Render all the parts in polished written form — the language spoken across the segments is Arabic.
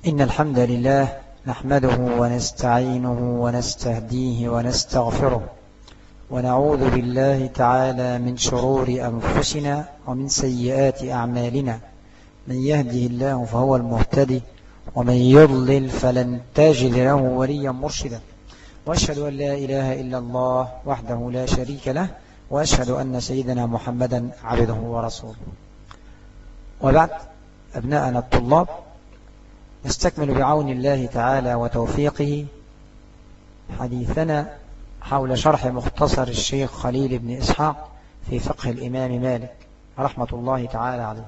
إن الحمد لله نحمده ونستعينه ونستهديه ونستغفره ونعوذ بالله تعالى من شرور أنفسنا ومن سيئات أعمالنا. من يهده الله فهو المهتدي ومن يضلل فلن تجد له وليا مرشدا. وأشهد أن لا إله إلا الله وحده لا شريك له، وأشهد أن سيدنا محمدا عبده ورسوله. وبعد، أبناءنا الطلاب، نستكمل بعون الله تعالى وتوفيقه حديثنا حول شرح مختصر الشيخ خليل بن إسحاق في فقه الإمام مالك رحمة الله تعالى عليه.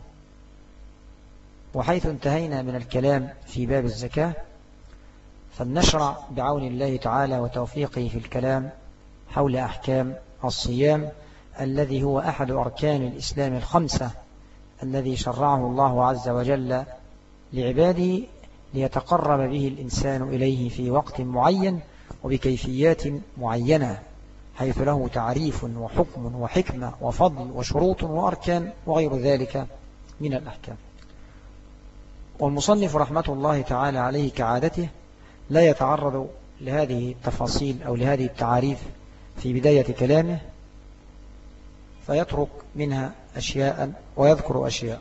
وحيث انتهينا من الكلام في باب الزكاة، فلنشرع بعون الله تعالى وتوفيقه في الكلام حول أحكام الصيام، الذي هو أحد أركان الإسلام الخمسة الذي شرعه الله عز وجل لعباده ليتقرب به الإنسان إليه في وقت معين وبكيفيات معينة، حيث له تعريف وحكم وحكمة وفضل وشروط وأركان وغير ذلك من الأحكام. والمصنف رحمة الله تعالى عليه كعادته لا يتعرض لهذه التفاصيل أو لهذه التعاريف في بداية كلامه، فيترك منها أشياء ويذكر أشياء.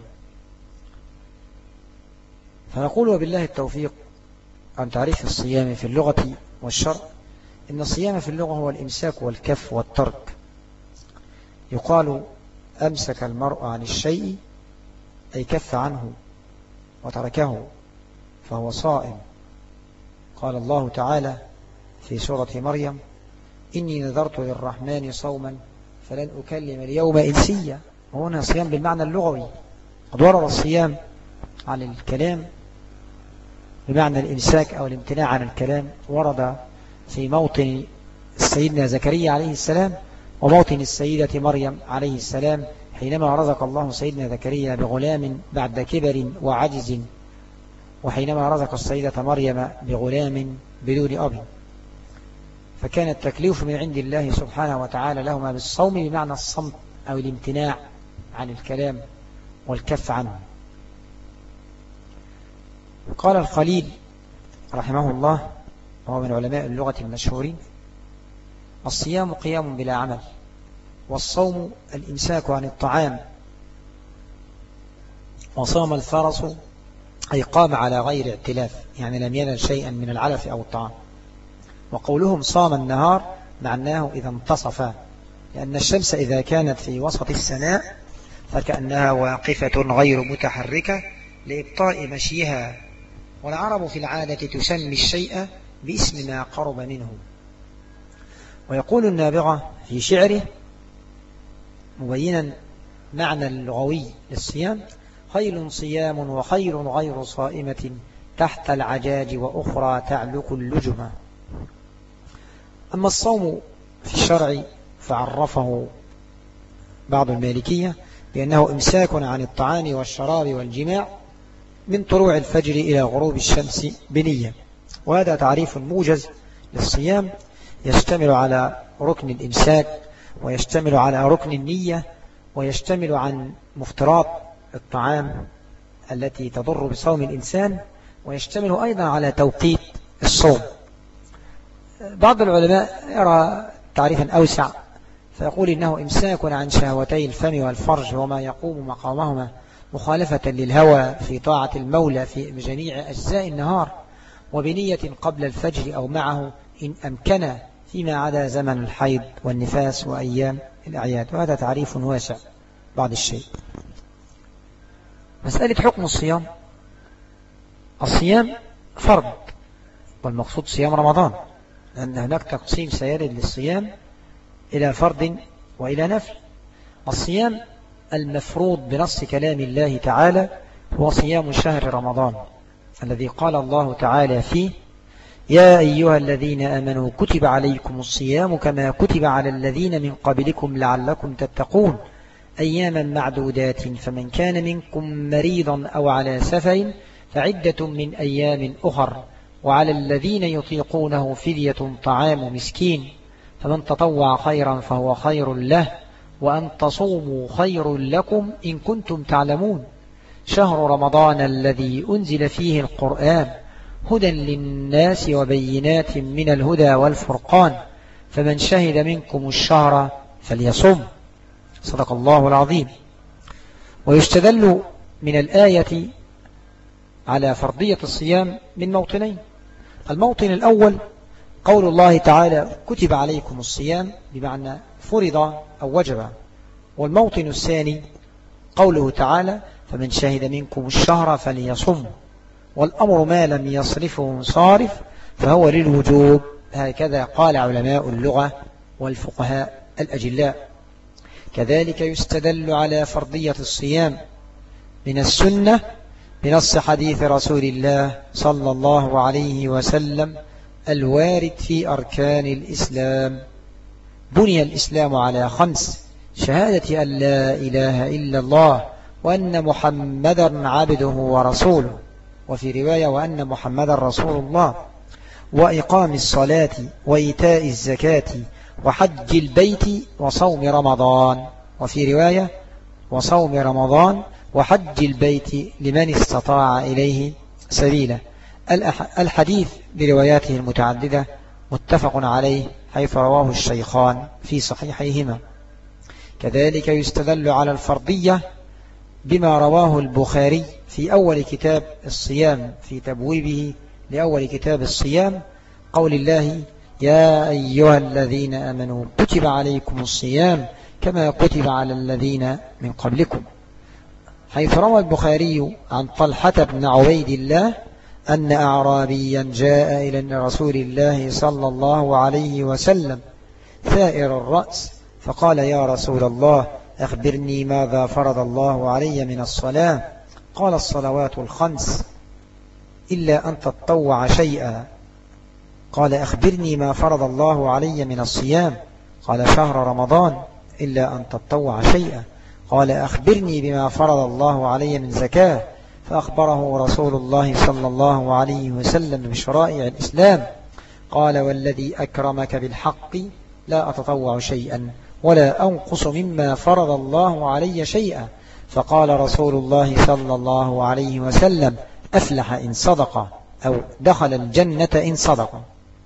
فنقول وبالله التوفيق عن تعريف الصيام في اللغة والشرع. إن الصيام في اللغة هو الإمساك والكف والترك. يقال أمسك المرء عن الشيء أي كف عنه وتركه فهو صائم. قال الله تعالى في سورة مريم: إني نذرت للرحمن صوما فلن أكلم اليوم إنسيا. وهنا صيام بالمعنى اللغوي. قد ورد الصيام عن الكلام بمعنى الإمساك أو الامتناع عن الكلام، ورد في موطن سيدنا زكريا عليه السلام وموطن السيدة مريم عليه السلام، حينما رزق الله سيدنا زكريا بغلام بعد كبر وعجز، وحينما رزق السيدة مريم بغلام بدون أب. فكان التكليف من عند الله سبحانه وتعالى لهما بالصوم بمعنى الصمت أو الامتناع عن الكلام والكف عنه. قال الخليل رحمه الله، وهو من علماء اللغة المشهورين: الصيام قيام بلا عمل، والصوم الإمساك عن الطعام. وصام الفرس أي قام على غير اعتلاف، يعني لم ينل شيئا من العلف أو الطعام. وقولهم صام النهار معناه إذا انتصف، لأن الشمس إذا كانت في وسط السماء فكأنها واقفة غير متحركة لإبطاء مشيها. والعرب في العادة تسمي الشيء باسم ما قرب منه. ويقول النابغة في شعره مبينا معنى اللغوي للصيام: خيل صيام وخير غير صائمة تحت العجاج وأخرى تعلق اللجمة. أما الصوم في الشرع فعرفه بعض المالكية بأنه إمساك عن الطعام والشراب والجماع من طلوع الفجر إلى غروب الشمس بنية. وهذا تعريف موجز للصيام، يشتمل على ركن الإمساك، ويشتمل على ركن النية، ويشتمل عن مفترات الطعام التي تضر بصوم الإنسان، ويشتمل أيضا على توقيت الصوم. بعض العلماء يرى تعريفا أوسع فيقول إنه إمساك عن شهوتي الفم والفرج وما يقوم مقامهما مخالفة للهوى في طاعة المولى في جميع أجزاء النهار، وبنية قبل الفجر أو معه إن أمكن، فيما عدا زمن الحيض والنفاس وأيام الأعياد. وهذا تعريف واسع بعض الشيء. مسألة حكم الصيام: الصيام فرض، والمقصود صيام رمضان، لأن هناك تقسيم سيرد للصيام إلى فرض وإلى نفل. الصيام المفروض بنص كلام الله تعالى هو صيام شهر رمضان، الذي قال الله تعالى فيه: يا أيها الذين آمنوا كتب عليكم الصيام كما كتب على الذين من قبلكم لعلكم تتقون أياما معدودات، فمن كان منكم مريضا أو على سفر فعدة من أيام أخر، وعلى الذين يطيقونه فدية طعام مسكين، فمن تطوع خيرا فهو خير له، وأن تصوموا خير لكم إن كنتم تعلمون. شهر رمضان الذي أنزل فيه القرآن هدى للناس وبينات من الهدى والفرقان فمن شهد منكم الشهر فليصم. صدق الله العظيم. ويستدل من الآية على فرضية الصيام من موطنين. الموطن الأول قول الله تعالى كتب عليكم الصيام بمعنى فرض أو وجب. والموطن الثاني قوله تعالى فمن شهد منكم الشهر فليصم. والأمر ما لم يصرفه صارف فهو للوجوب، هكذا قال علماء اللغة والفقهاء الأجلاء. كذلك يستدل على فرضية الصيام من السنة بنص حديث رسول الله صلى الله عليه وسلم الوارد في أركان الإسلام. بني الإسلام على 5: شهادة أن لا إله إلا الله وأن محمدا عبده ورسوله، وفي رواية وأن محمدا رسول الله، وإقام الصلاة وإيتاء الزكاة وحج البيت وصوم رمضان، وفي رواية وصوم رمضان وحج البيت لمن استطاع إليه سبيلا. الحديث برواياته المتعددة متفق عليه حيث رواه الشيخان في صحيحيهما. كذلك يستدل على الفرضية بما رواه البخاري في أول كتاب الصيام في تبويبه لأول كتاب الصيام قول الله يا أيها الذين آمنوا كتب عليكم الصيام كما كتب على الذين من قبلكم، حيث روى البخاري عن طلحة بن عبيد الله أن أعرابيا جاء إلى رسول الله صلى الله عليه وسلم ثائر الرأس فقال يا رسول الله أخبرني ماذا فرض الله علي من الصلاة؟ قال الصلوات 5 إلا أن تتطوع شيئا. قال أخبرني ما فرض الله علي من الصيام؟ قال شهر رمضان إلا أن تتطوع شيئا. قال أخبرني بما فرض الله علي من زكاة؟ فأخبره رسول الله صلى الله عليه وسلم بشرائع الإسلام. قال والذي أكرمك بالحق لا أتطوع شيئا ولا أنقص مما فرض الله علي شيئا. فقال رسول الله صلى الله عليه وسلم أفلح إن صدق أو دخل الجنة إن صدق.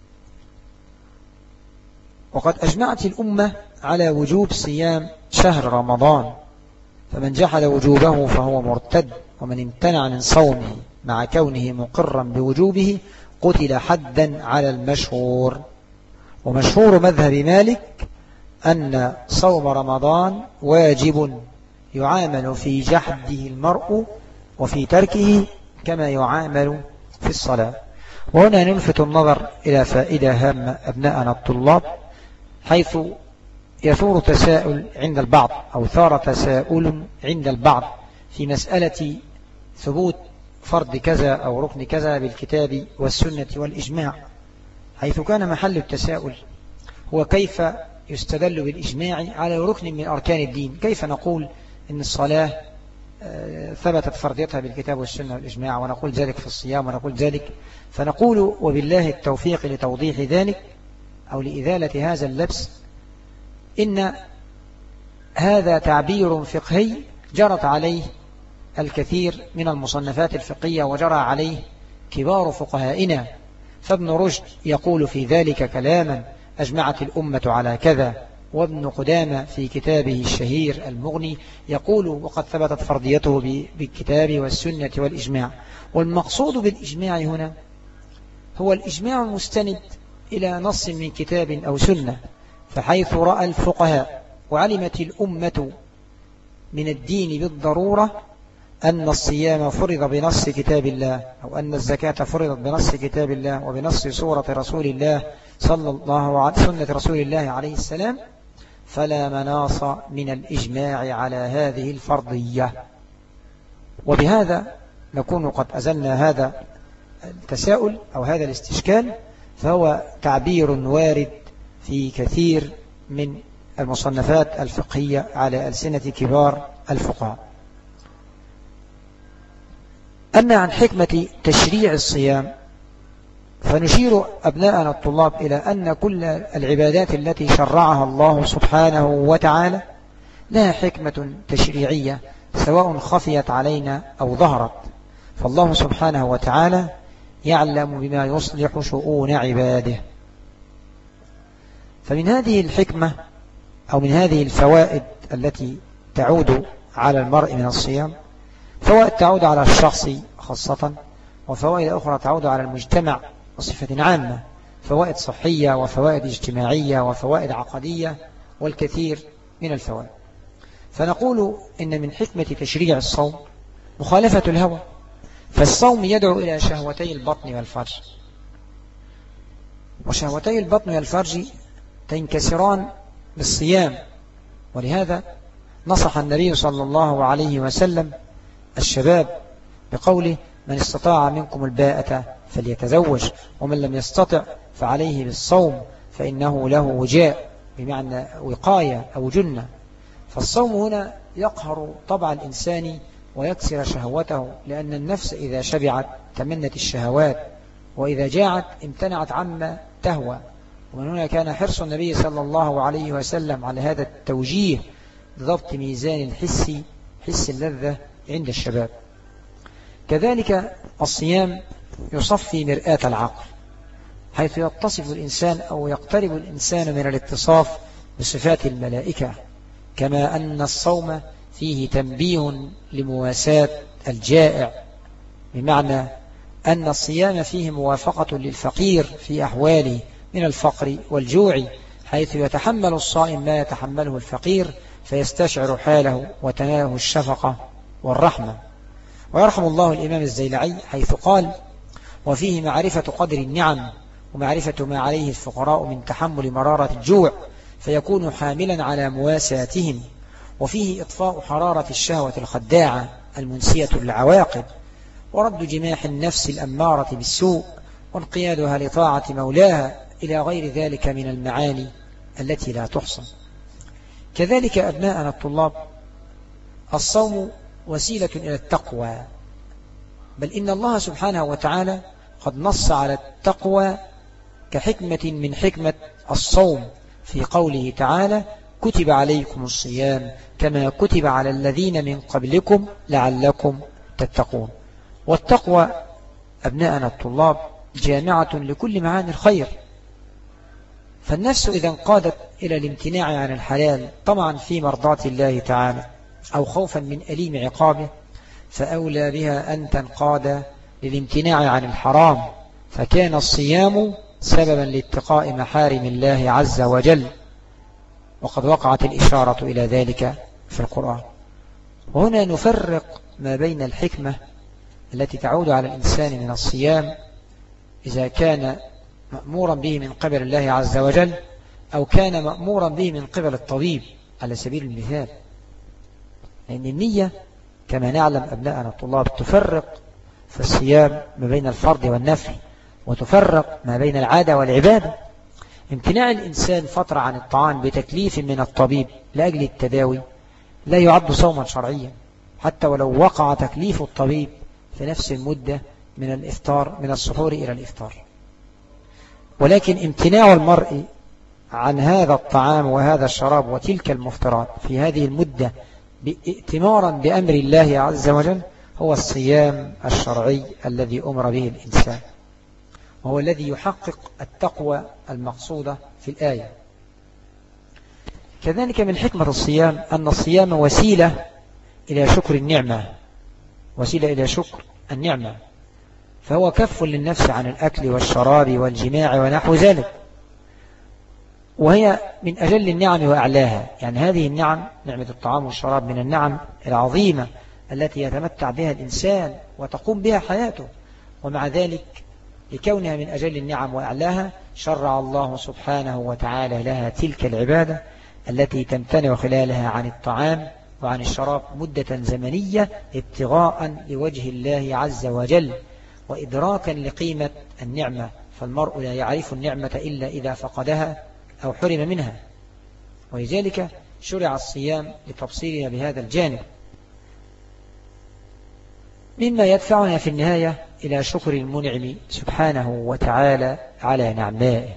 وقد أجمعت الأمة على وجوب صيام شهر رمضان، فمن جحد وجوبه فهو مرتد، ومن امتنع من صومه مع كونه مقرا بوجوبه قتل حدا على المشهور. ومشهور مذهب مالك أن صوم رمضان واجب يعامل في جحده المرء وفي تركه كما يعامل في الصلاة. وهنا نلفت النظر إلى فائدة هامة أبناءنا الطلاب، حيث يثور تساؤل عند البعض أو ثار تساؤل عند البعض في مسألة ثبوت فرض كذا أو ركن كذا بالكتاب والسنة والإجماع، حيث كان محل التساؤل هو كيف يستدل بالإجماع على ركن من أركان الدين. كيف نقول إن الصلاة ثبتت فرضيتها بالكتاب والسنة والإجماع، ونقول ذلك في الصيام ونقول ذلك؟ فنقول وبالله التوفيق لتوضيح ذلك أو لإزالة هذا اللبس إن هذا تعبير فقهي جرت عليه الكثير من المصنفات الفقهية وجرى عليه كبار فقهائنا. فابن رشد يقول في ذلك كلاما أجمعت الأمة على كذا، وابن قدامة في كتابه الشهير المغني يقول وقد ثبتت فرضيته بالكتاب والسنة والإجماع. والمقصود بالإجماع هنا هو الإجماع المستند إلى نص من كتاب أو سنة. فحيث رأى الفقهاء وعلمت الأمة من الدين بالضرورة أن الصيام فرض بنص كتاب الله، أو أن الزكاة فرضت بنص كتاب الله وبنص سورة رسول الله صلى الله عليه سنة رسول الله عليه السلام، فلا مناص من الإجماع على هذه الفرضية. وبهذا نكون قد أزلنا هذا التساؤل أو هذا الاستشكال، فهو تعبير وارد في كثير من المصنفات الفقهية على ألسنة كبار الفقهاء. أما عن حكمة تشريع الصيام فنشير أبناءنا الطلاب إلى أن كل العبادات التي شرعها الله سبحانه وتعالى لها حكمة تشريعية سواء خفيت علينا أو ظهرت. فالله سبحانه وتعالى يعلم بما يصلح شؤون عباده. فمن هذه الحكمة أو من هذه الفوائد التي تعود على المرء من الصيام فوائد تعود على الشخص خاصة، وفوائد أخرى تعود على المجتمع بصفة عامة، فوائد صحية وفوائد اجتماعية وفوائد عقدية والكثير من الفوائد. فنقول إن من حكمة تشريع الصوم مخالفة الهوى، فالصوم يدعو إلى شهوتي البطن والفرج، وشهوتي البطن والفرج تنكسران بالصيام، ولهذا نصح النبي صلى الله عليه وسلم الشباب بقوله: من استطاع منكم الباءة فليتزوج، ومن لم يستطع فعليه بالصوم فإنه له وجاء، بمعنى وقاية أو جنة. فالصوم هنا يقهر طبع الإنسان ويكسر شهوته، لأن النفس إذا شبعت تمنت الشهوات، وإذا جاعت امتنعت عما تهوى. ومن هنا كان حرص النبي صلى الله عليه وسلم على هذا التوجيه بضبط ميزان الحس، حس اللذة عند الشباب. كذلك الصيام يصفي مرآة العقل، حيث يتصف الإنسان أو يقترب الإنسان من الاتصاف بصفات الملائكة، كما أن الصوم فيه تنبيه لمواساة الجائع، بمعنى أن الصيام فيه موافقة للفقير في أحواله من الفقر والجوع، حيث يتحمل الصائم ما يتحمله الفقير فيستشعر حاله وتناله الشفقة والرحمة. ويرحم الله الإمام الزيلعي حيث قال: وفيه معرفة قدر النعم ومعرفة ما عليه الفقراء من تحمل مرارة الجوع فيكون حاملا على مواساتهم، وفيه إطفاء حرارة الشهوة الخداعة المنسية للعواقب، ورد جماح النفس الأمارة بالسوء، وانقيادها لطاعة مولاها، إلى غير ذلك من المعاني التي لا تحصى. كذلك أبناءنا الطلاب، الصوم وسيلة إلى التقوى، بل إن الله سبحانه وتعالى قد نص على التقوى كحكمة من حكمة الصوم في قوله تعالى: كتب عليكم الصيام كما كتب على الذين من قبلكم لعلكم تتقون. والتقوى أبناءنا الطلاب جامعة لكل معاني الخير، فالنفس إذا انقادت إلى الامتناع عن الحلال طمعا في مرضاة الله تعالى أو خوفا من أليم عقابه، فأولى بها أن تنقاد للامتناع عن الحرام، فكان الصيام سببا لاتقاء محارم الله عز وجل، وقد وقعت الإشارة إلى ذلك في القرآن. وهنا نفرق ما بين الحكمة التي تعود على الإنسان من الصيام إذا كان مأمورا به من قبل الله عز وجل، أو كان مأمورا به من قبل الطبيب على سبيل المثال، لأن النية كما نعلم أبناءنا الطلاب تفرق في الصيام ما بين الفرض والنفل، وتفرق ما بين العادة والعبادة. امتناع الإنسان فترة عن الطعام بتكليف من الطبيب لأجل التداوي لا يعد صوما شرعيا، حتى ولو وقع تكليف الطبيب في نفس المدة من الإفطار، من السحور إلى الإفطار. ولكن امتناع المرء عن هذا الطعام وهذا الشراب وتلك المفطرات في هذه المدة ائتمارا بأمر الله عز وجل هو الصيام الشرعي الذي أمر به الإنسان، وهو الذي يحقق التقوى المقصودة في الآية. كذلك من حكمة الصيام أن الصيام وسيلة إلى شكر النعمة، وسيلة إلى شكر النعمة، فهو كف للنفس عن الأكل والشراب والجماع ونحو ذلك، وهي من أجل النعم وأعلاها. يعني هذه النعم، نعمة الطعام والشراب، من النعم العظيمة التي يتمتع بها الإنسان وتقوم بها حياته، ومع ذلك لكونها من أجل النعم وأعلاها شرع الله سبحانه وتعالى لها تلك العبادة التي تمتنع خلالها عن الطعام وعن الشراب مدة زمنية ابتغاء لوجه الله عز وجل وإدراكا لقيمة النعمة، فالمرء لا يعرف النعمة إلا إذا فقدها أو حرم منها، ولذلك شرع الصيام لتبصيرنا بهذا الجانب، مما يدفعنا في النهاية إلى شكر المنعم سبحانه وتعالى على نعمائه.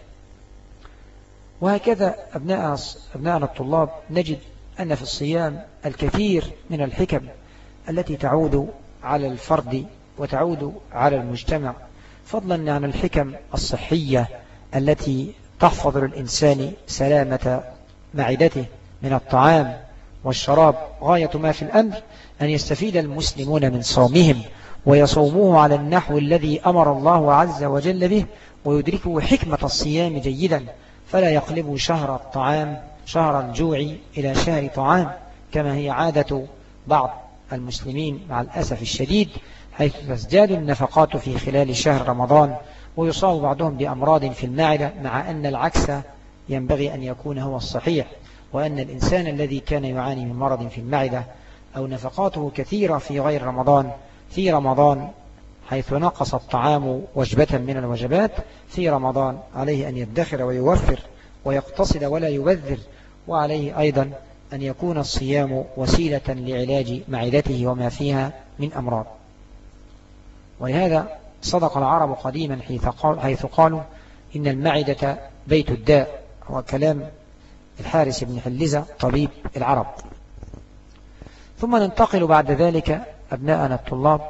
وهكذا أبناءنا الطلاب نجد أن في الصيام الكثير من الحكم التي تعود على الفرد وتعود على المجتمع، فضلا عن الحكم الصحية التي تحفظ للإنسان سلامة معدته من الطعام والشراب. غاية ما في الأمر أن يستفيد المسلمون من صومهم ويصوموه على النحو الذي أمر الله عز وجل به، ويدركوا حكمة الصيام جيدا، فلا يقلبوا شهر الطعام شهر الجوع إلى شهر طعام كما هي عادة بعض المسلمين مع الأسف الشديد، حيث تزداد النفقات في خلال شهر رمضان ويصاب بعضهم بأمراض في المعدة، مع أن العكس ينبغي أن يكون هو الصحيح، وأن الإنسان الذي كان يعاني من مرض في المعدة أو نفقاته كثيرة في غير رمضان، في رمضان حيث نقص الطعام وجبة من الوجبات، في رمضان عليه أن يدخر ويوفر ويقتصد ولا يبذر، وعليه أيضا أن يكون الصيام وسيلة لعلاج معدته وما فيها من أمراض. ولهذا صدق العرب قديما حيث قالوا إن المعدة بيت الداء، هو كلام الحارس بن حلزة طبيب العرب. ثم ننتقل بعد ذلك أبناءنا الطلاب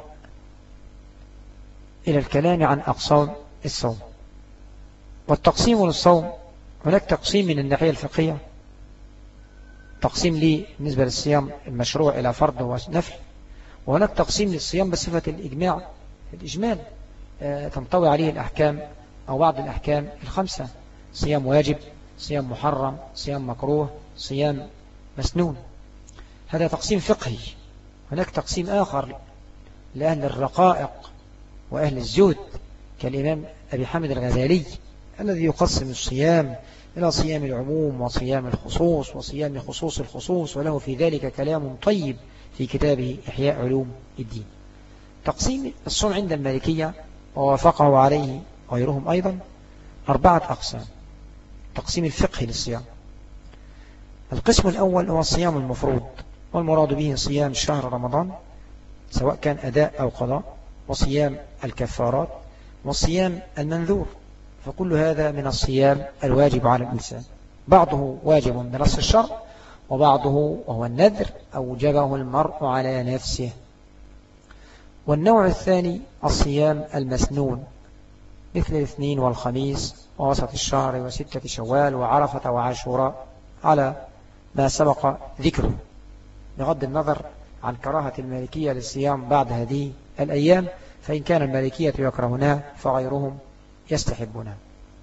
إلى الكلام عن أقسام الصوم. والتقسيم للصوم هناك تقسيم من الناحية الفقهية، تقسيم لي بالنسبة للصيام المشروع إلى فرض ونفل، وهناك تقسيم للصيام بصفة الإجمال تنطوي عليه الأحكام أو بعض الأحكام الخمسة: صيام واجب، صيام محرم، صيام مكروه، صيام مسنون. هذا تقسيم فقهي. هناك تقسيم آخر لأهل الرقائق وأهل الزهد كالإمام أبي حامد الغزالي الذي يقسم الصيام إلى صيام العموم وصيام الخصوص وصيام خصوص الخصوص، وله في ذلك كلام طيب في كتابه إحياء علوم الدين. تقسيم الصوم عند المالكية ووافقه عليه غيرهم أيضا 4 أقسام. تقسيم الفقه للصيام: القسم الأول هو الصيام المفروض، والمراد به صيام شهر رمضان سواء كان أداء أو قضاء، وصيام الكفارات، وصيام المنذور، فكل هذا من الصيام الواجب على الإنسان، بعضه واجب بنص الشرع، وبعضه وهو النذر أوجبه المرء على نفسه. والنوع الثاني الصيام المسنون، مثل الاثنين والخميس ووسط الشهر و6 شوال وعرفة وعاشوراء، على ما سبق ذكره، بغض النظر عن كراهة المالكية للصيام بعد هذه الأيام، فإن كان المالكية يكرهونها فغيرهم يستحبونها.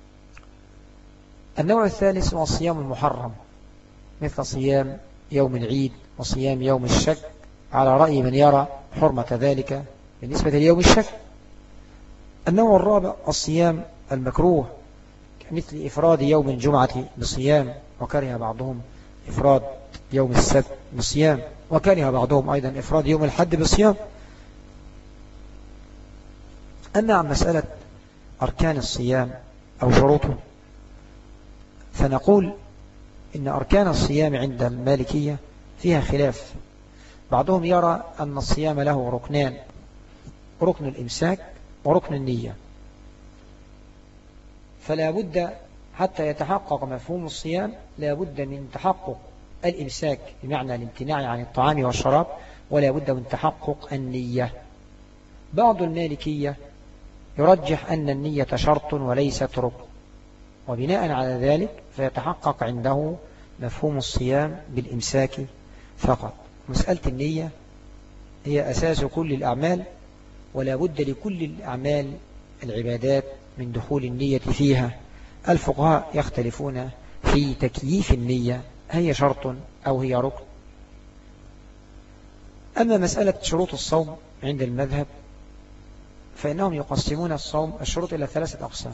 النوع الثالث هو الصيام المحرم، مثل صيام يوم العيد وصيام يوم الشك، على رأي من يرى حرمة ذلك بالنسبة ليوم الشك. النوع الرابع الصيام المكروه، مثل إفراد يوم الجمعة بصيام، وكره بعضهم إفراد يوم السبت بصيام، وكره بعضهم أيضا إفراد يوم الحد بصيام. أما عن مسألة أركان الصيام أو شروطه، فنقول إن أركان الصيام عند المالكية فيها خلاف. بعضهم يرى أن الصيام له ركنان: ركن الإمساك وركن النية، فلا بد حتى يتحقق مفهوم الصيام لا بد من تحقق الإمساك بمعنى الامتناع عن الطعام والشراب، ولا بد من تحقق النية. بعض المالكية يرجح أن النية شرط وليست ركن، وبناء على ذلك فيتحقق عنده مفهوم الصيام بالإمساك فقط. مسألة النية هي أساس كل الأعمال، ولا بد لكل الأعمال العبادات من دخول النية فيها. الفقهاء يختلفون في تكييف النية، هي شرط أو هي ركن. أما مسألة شروط الصوم عند المذهب فإنهم يقسمون الصوم الشروط إلى 3 أقسام،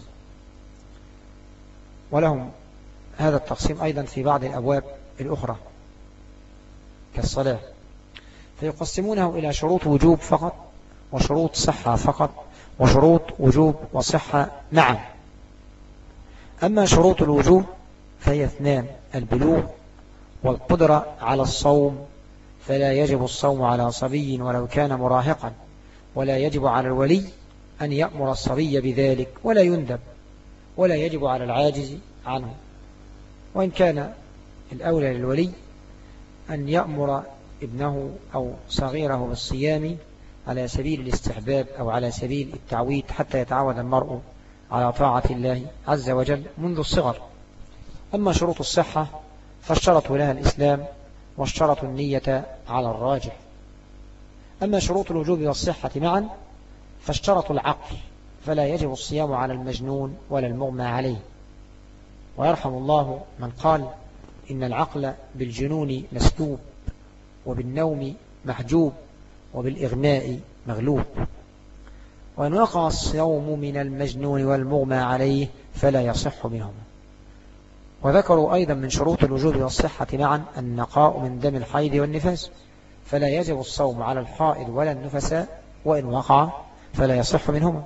ولهم هذا التقسيم أيضا في بعض الأبواب الأخرى كالصلاة، فيقسمونه إلى شروط وجوب فقط، وشروط صحة فقط، وشروط وجوب وصحة معا. أما شروط الوجوب فهي 2: البلوغ والقدرة على الصوم، فلا يجب الصوم على صبي ولو كان مراهقا، ولا يجب على الولي أن يأمر الصبي بذلك ولا يندب، ولا يجب على العاجز عنه، وإن كان الأولى للولي أن يأمر ابنه أو صغيره بالصيام على سبيل الاستحباب أو على سبيل التعويد حتى يتعود المرء على طاعة الله عز وجل منذ الصغر. أما شروط الصحة فاشترط لها الإسلام واشترط النية على الراجح. أما شروط الوجوب والصحة معا فاشترط العقل، فلا يجب الصيام على المجنون ولا المغمى عليه. ويرحم الله من قال إن العقل بالجنون مسلوب وبالنوم محجوب وبالإغماء مغلوب. وإن وقع الصوم من المجنون والمغمى عليه فلا يصح منهما. وذكروا أيضا من شروط الوجوب والصحة معا النقاء من دم الحيض والنفاس، فلا يجب الصوم على الحائض ولا النفساء، وإن وقع فلا يصح منهما.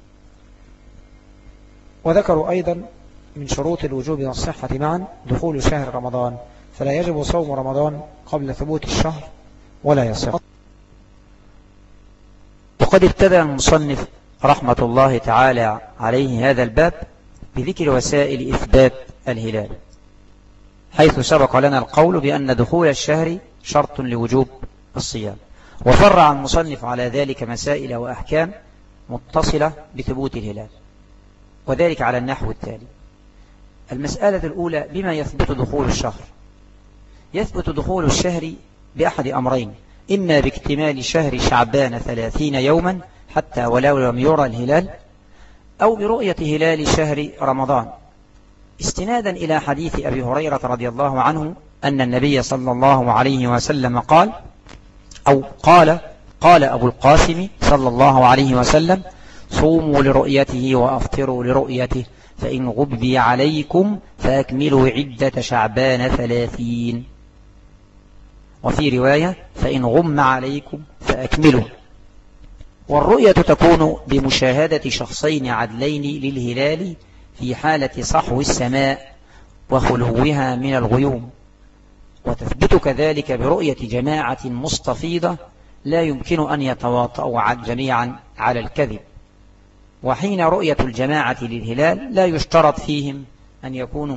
وذكروا أيضا من شروط الوجوب والصحة معا دخول شهر رمضان، فلا يجب صوم رمضان قبل ثبوت الشهر ولا يصح. وقد ابتدأ المصنف رحمة الله تعالى عليه هذا الباب بذكر وسائل إثبات الهلال، حيث سبق لنا القول بأن دخول الشهر شرط لوجوب الصيام، وفرع المصنف على ذلك مسائل وأحكام متصلة بثبوت الهلال، وذلك على النحو التالي. المسألة الأولى: بما يثبت دخول الشهر؟ يثبت دخول الشهر بأحد أمرين: إما باكتمال شهر شعبان 30 يوما حتى ولو لم يرى الهلال، أو برؤية هلال شهر رمضان، استنادا إلى حديث أبي هريرة رضي الله عنه أن النبي صلى الله عليه وسلم قال أبو القاسم صلى الله عليه وسلم: صوموا لرؤيته وأفطروا لرؤيته، فإن غبي عليكم فأكملوا عدة شعبان 30. وفي رواية: فإن غم عليكم فأكملوا. والرؤية تكون بمشاهدة شخصين عدلين للهلال في حالة صحو السماء وخلوها من الغيوم، وتثبت كذلك برؤية جماعة مستفيضة لا يمكن أن يتواطؤوا جميعا على الكذب. وحين رؤية الجماعة للهلال لا يشترط فيهم أن يكونوا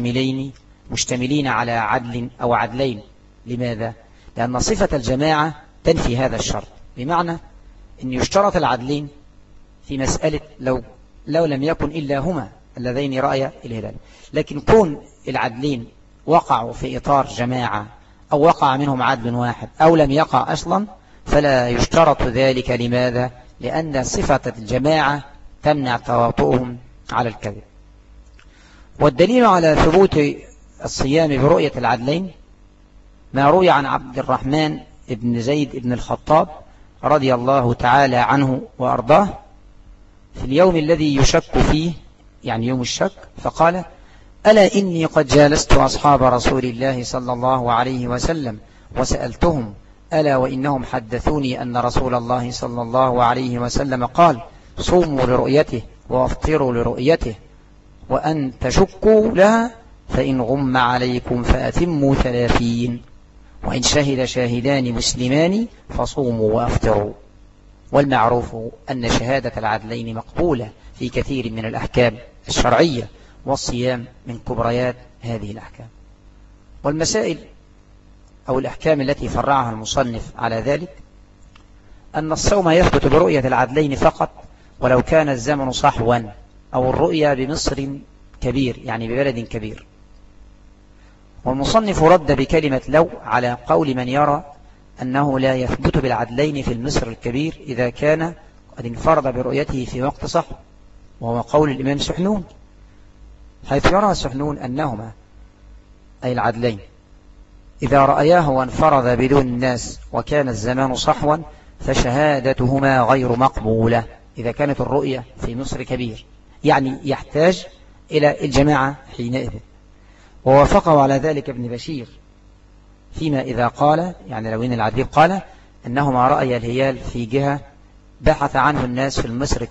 مشتملين على عدل أو عدلين. لماذا؟ لأن صفة الجماعة تنفي هذا الشرط، بمعنى أن يشترط العدلين في مسألة لو لم يكن إلا هما اللذين رأيا الهلال، لكن كون العدلين وقعوا في إطار جماعة أو وقع منهم عدل واحد أو لم يقع أصلا فلا يشترط ذلك. لماذا؟ لأن صفة الجماعة تمنع تواطؤهم على الكذب. والدليل على ثبوت الصيام برؤية العدلين ما روي عن عبد الرحمن بن زيد بن الخطاب رضي الله تعالى عنه وأرضاه في اليوم الذي يشك فيه، يعني يوم الشك، فقال: ألا إني قد جالست أصحاب رسول الله صلى الله عليه وسلم وسألتهم، ألا وإنهم حدثوني أن رسول الله صلى الله عليه وسلم قال: صوموا لرؤيته وافطروا لرؤيته، وأن تشكوا لها، فإن غم عليكم فأتموا 30، وإن شهد شاهدان مسلمان فصوموا وافطروا. والمعروف أن شهادة العدلين مقبولة في كثير من الأحكام الشرعية، والصيام من كبريات هذه الأحكام. والمسائل أو الأحكام التي فرعها المصنف على ذلك أن الصوم يثبت برؤية العدلين فقط ولو كان الزمن صحوا، أو الرؤيا بمصر كبير، يعني ببلد كبير. والمصنف رد بكلمة لو على قول من يرى أنه لا يثبت بالعدلين في المصر الكبير إذا كان قد انفرد برؤيته في وقت صح، وهو قول الإمام سحنون، حيث يرى سحنون أنهما أي العدلين إذا رأياه وانفرد بدون الناس وكان الزمان صحوا فشهادتهما غير مقبولة إذا كانت الرؤية في مصر كبير، يعني يحتاج إلى الجماعة حينئذ. ووافقه على ذلك ابن بشير فيما إذا قال، يعني لو إن العدلين قال أنهما رأي الهلال في جهة بحث عنه الناس في المصر